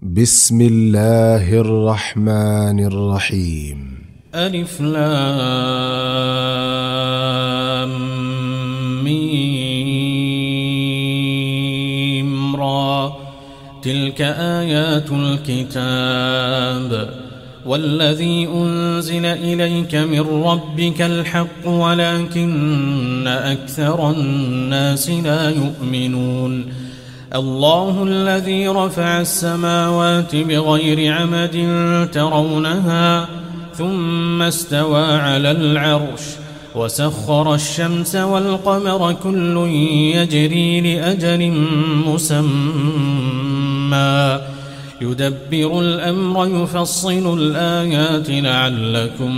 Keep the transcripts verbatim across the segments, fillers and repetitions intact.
بسم الله الرحمن الرحيم. ألف لام ميم را. تلك آيات الكتاب والذي أنزل إليك من ربك الحق ولكن أكثر الناس لا يؤمنون. الله الذي رفع السماوات بغير عمد ترونها ثم استوى على العرش وسخر الشمس والقمر كل يجري لأجل مسمى يدبر الأمر يفصل الآيات لعلكم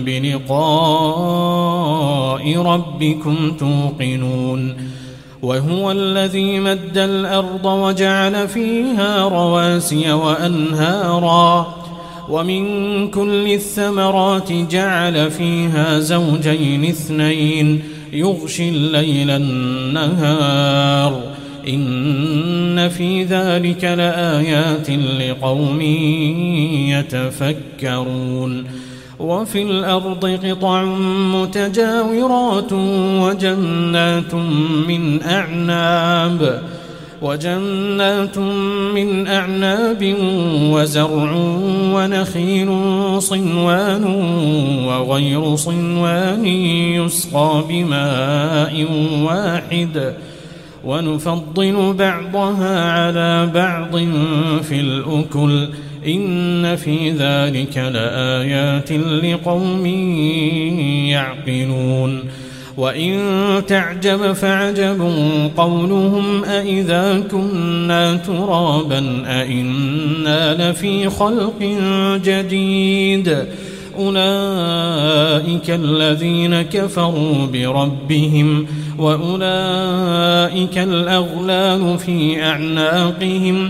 بلقاء ربكم توقنون. وهو الذي مد الأرض وجعل فيها رواسي وأنهارا ومن كل الثمرات جعل فيها زوجين اثنين يغشي الليل النهار إن في ذلك لآيات لقوم يتفكرون. وفي الأرض قطع متجاورات وجنات من أعناب وجنات من أعناب وزرع ونخيل صنوان وغير صنوان يسقى بماء واحد ونفضل بعضها على بعض في الأكل إن في ذلك لآيات لقوم يعقلون. وإن تعجب فعجب قولهم أإذا كنا ترابا أإنا لفي خلق جديد أولئك الذين كفروا بربهم وأولئك الأغلال في أعناقهم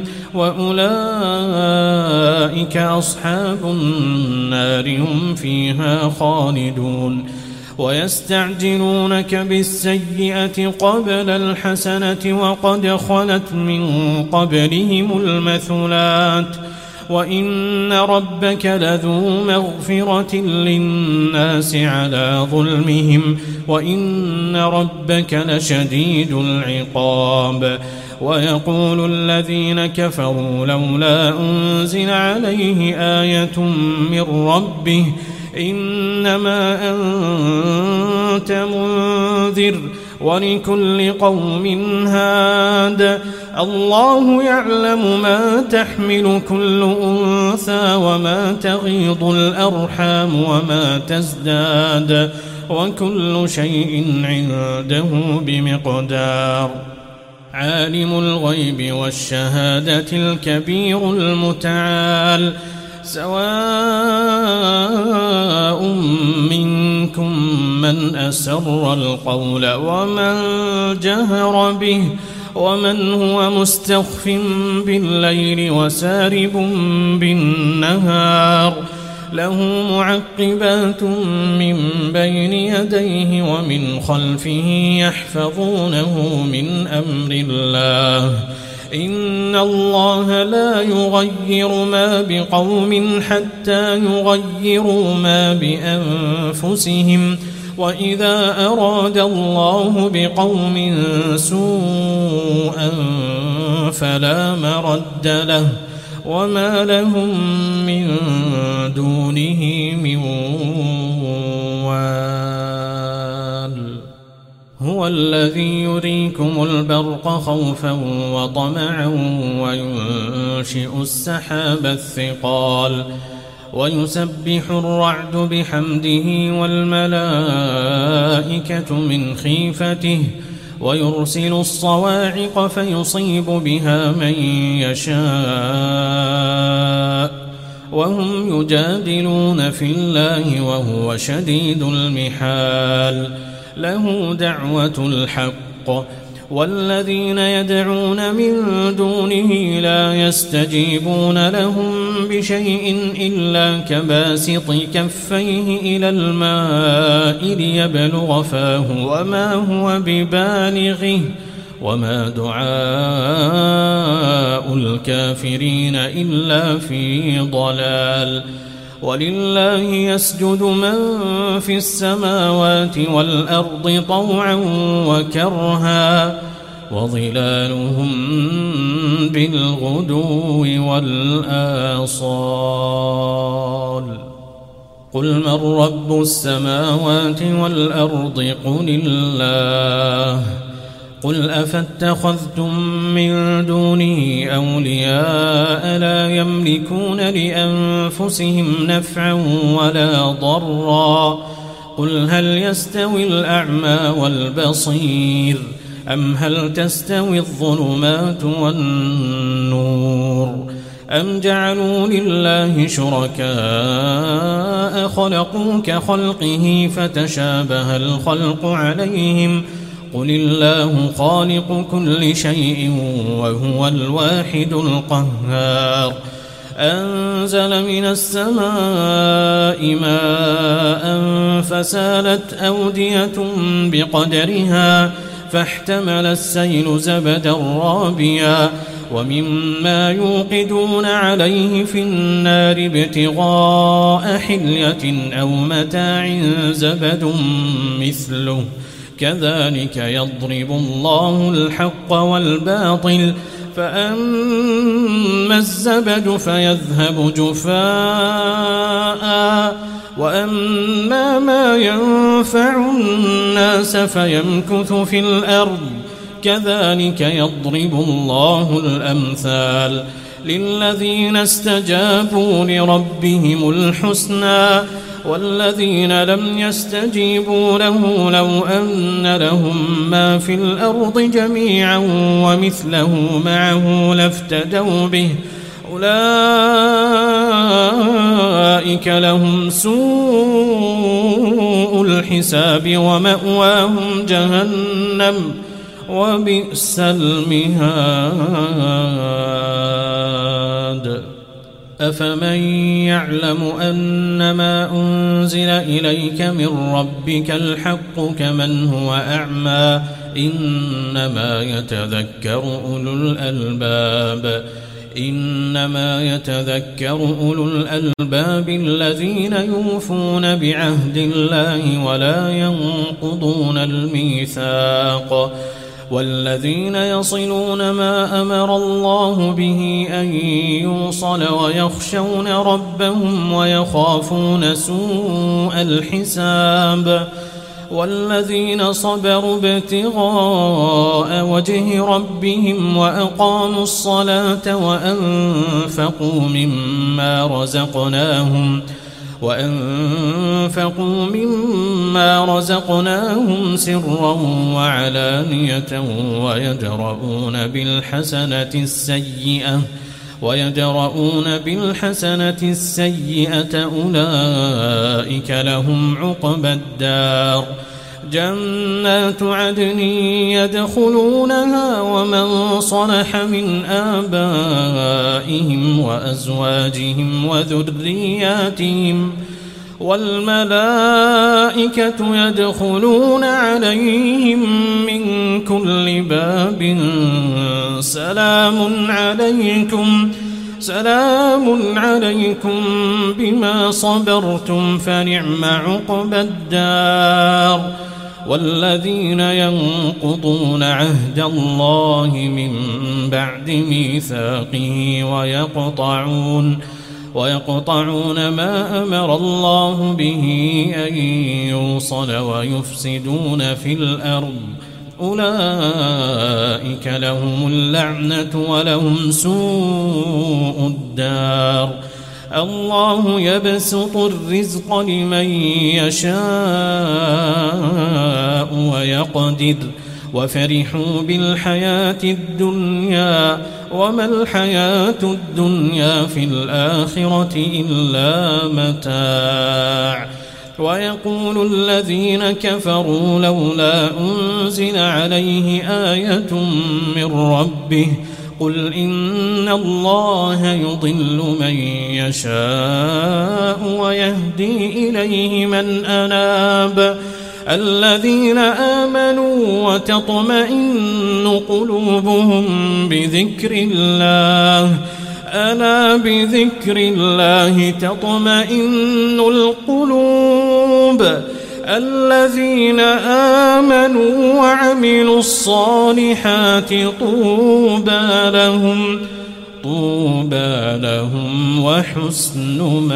وأولئك أصحاب النار هم فيها خالدون. ويستعجلونك بالسيئة قبل الحسنة وقد خلت من قبلهم المثلات وإن ربك لذو مغفرة للناس على ظلمهم وإن ربك لشديد العقاب. ويقول الذين كفروا لولا أنزل عليه آية من ربه إنما أنت منذر ولكل قوم هاد الله يعلم ما تحمل كل أنثى وما تغيض الأرحام وما تزداد وكل شيء عنده بمقدار. عالم الغيب والشهادة الكبير المتعال سواء منكم من أسر القول ومن جهر به ومن هو مستخف بالليل وسارب بالنهار له معقبات من بين يديه ومن خلفه يحفظونه من أمر الله إن الله لا يغير ما بقوم حتى يغيروا ما بأنفسهم وإذا أراد الله بقوم سوءا فلا مرد له وما لهم من دونه من وال. هو الذي يريكم البرق خوفا وطمعا وينشئ السحاب الثقال ويسبح الرعد بحمده والملائكة من خيفته ويرسل الصواعق فيصيب بها من يشاء وهم يجادلون في الله وهو شديد المحال. له دعوة الحق والذين يدعون من دونه لا يستجيبون لهم بشيء إلا كباسط كفيه إلى الماء ليبلغ فاه وما هو ببالغه وما دعاء الكافرين إلا في ضلال ولله يسجد من في السماوات والأرض طوعا وكرها وظلالهم بالغدو والآصال قل من رب السماوات والأرض قل الله قل أفاتخذتم من دونه أولياء لا يملكون لأنفسهم نفعا ولا ضرا قل هل يستوي الأعمى والبصير أم هل تستوي الظلمات والنور أم جعلوا لله شركاء خلقوا كخلقه فتشابه الخلق عليهم قل الله خالق كل شيء وهو الواحد القهار أنزل من السماء ماء فسالت أودية بقدرها فاحتمل السيل زبدا رابيا ومما يوقدون عليه في النار ابتغاء حلية أو متاع زبد مثله كذلك يضرب الله الحق والباطل فأما الزبد فيذهب جفاء وأما ما ينفع الناس فيمكث في الأرض كذلك يضرب الله الأمثال للذين استجابوا لربهم الحسنى والذين لم يستجيبوا له لو أن لهم ما في الأرض جميعا ومثله معه لافتدوا به أولئك لهم سوء الحساب ومأواهم جهنم وبئس المهاد أفمن يعلم أنما أنزل إليك من ربك الحق كمن هو أعمى إنما يتذكر أولو الألباب إنما يتذكر أولو الألباب الذين يوفون بعهد الله ولا ينقضون الميثاق والذين يصلون ما أمر الله به أن يوصل ويخشون ربهم ويخافون سوء الحساب والذين صبروا ابتغاء وجه ربهم وأقاموا الصلاة وأنفقوا مما رزقناهم وأنفقوا مما رزقناهم سرا وعلانية ويدرؤون بالحسنة السيئة ويدرؤون بالحسنة السيئة أولئك لهم عقبى الدار جنات عدن يدخلونها ومن صلح من آبائهم وأزواجهم وذرياتهم والملائكة يدخلون عليهم من كل باب سلام عليكم سلام عليكم بما صبرتم فنعم عقبى الدار والذين ينقضون عهد الله من بعد ميثاقه ويقطعون ويقطعون ما أمر الله به أن يوصل ويفسدون في الأرض أولئك لهم اللعنة ولهم سوء الدار الله يبسط الرزق لمن يشاء ويقدر وفرحوا بالحياة الدنيا وما الحياة الدنيا في الآخرة إلا متاع ويقول الذين كفروا لولا أنزل عليه آية من ربه قل إن الله يضل من يشاء ويهدي إليه من أناب الذين آمنوا وتطمئن قلوبهم بذكر الله ألا بذكر الله تطمئن القلوب الذين آمنوا وعملوا الصالحات طوبى لهم طوبى لهم وحسن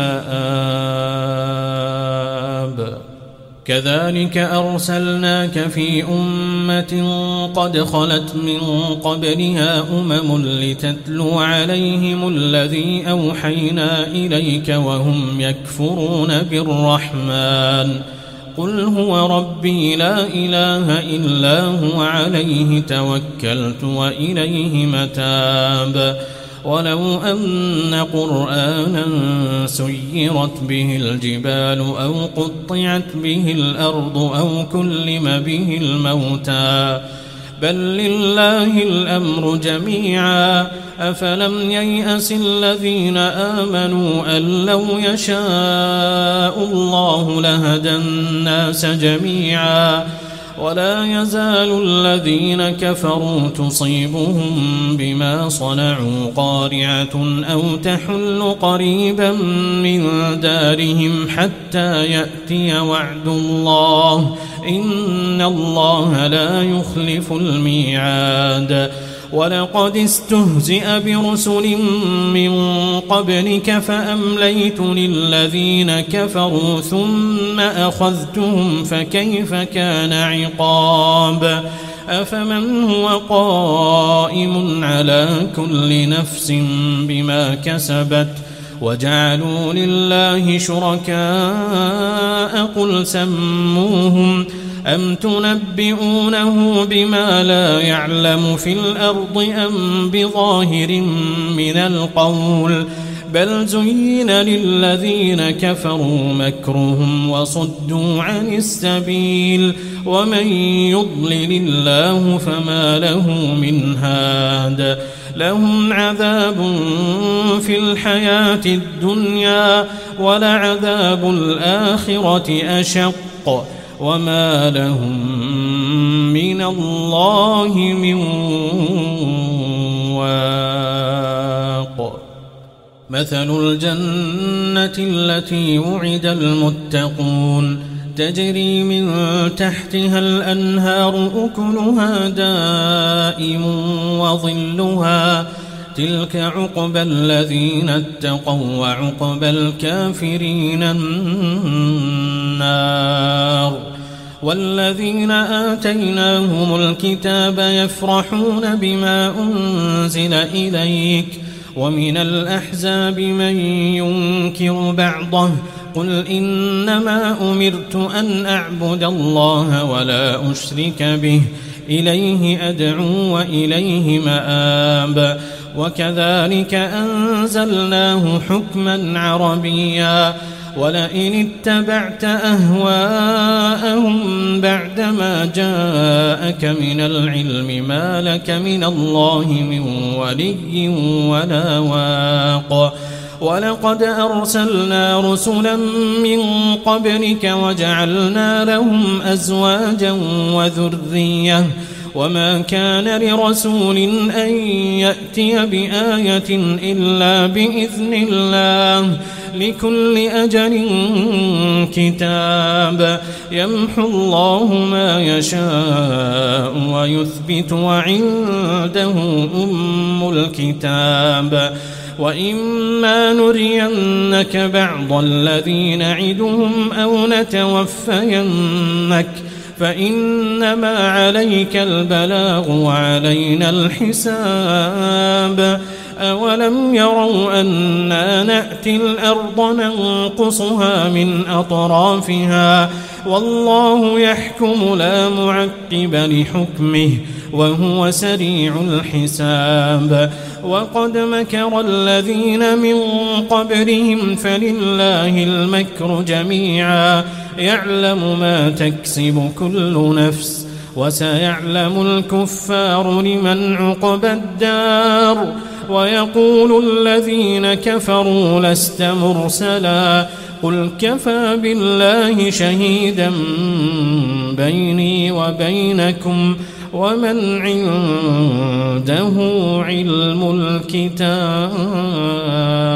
مآب. كذلك أرسلناك في أمة قد خلت من قبلها أمم لتتلو عليهم الذي أوحينا إليك وهم يكفرون بالرحمن قل هو ربي لا إله إلا هو عليه توكلت وإليه متاب. ولو أن قرآنا سيرت به الجبال أو قطعت به الأرض أو كلم به الموتى بل لله الأمر جميعا أفلم ييأس الذين آمنوا أن لو يشاء الله لهدى الناس جميعا ولا يزال الذين كفروا تصيبهم بما صنعوا قارعة أو تحل قريبا من دارهم حتى يأتي وعد الله إن الله لا يخلف الميعاد. ولقد استهزئ برسل من قبلك فأمليت للذين كفروا ثم أخذتهم فكيف كان عقاب. أفمن هو قائم على كل نفس بما كسبت وجعلوا لله شركاء قل سموهم أم تنبئونه بما لا يعلم في الأرض أم بظاهر من القول بل زين للذين كفروا مكرهم وصدوا عن السبيل ومن يضلل الله فما له من هاد. لهم عذاب في الحياة الدنيا ولعذاب الآخرة أشق وما لهم من الله من واق. مثل الجنة التي وعد المتقون تجري من تحتها الأنهار أكلها دائم وظلها تلك عقبى الذين اتقوا وعقبى الكافرين النار. والذين آتيناهم الكتاب يفرحون بما أنزل إليك ومن الأحزاب من ينكر بعضه قل إنما أمرت أن أعبد الله ولا أشرك به إليه أدعو وإليه مآب. وكذلك أنزلناه حكما عربيا ولئن اتبعت أهواءهم بعدما جاءك من العلم ما لك من الله من ولي ولا واق. ولقد أرسلنا رسلا من قبلك وجعلنا لهم أزواجا وذرية وما كان لرسول أن يأتي بآية إلا بإذن الله لكل أجل كتاب يمحو الله ما يشاء ويثبت وعنده أم الكتاب. وإما نرينك بعض الذي نعدهم أو نتوفينك فإنما عليك البلاغ وعلينا الحساب. أولم يروا أنا نأتي الأرض ننقصها من أطرافها والله يحكم لا معقب لحكمه وهو سريع الحساب. وقد مكر الذين من قبلهم فلله المكر جميعا يعلم ما تكسب كل نفس وسيعلم الكفار لمن عقبى الدار. ويقول الذين كفروا لست مرسلا قل كفى بالله شهيدا بيني وبينكم ومن عنده علم الكتاب.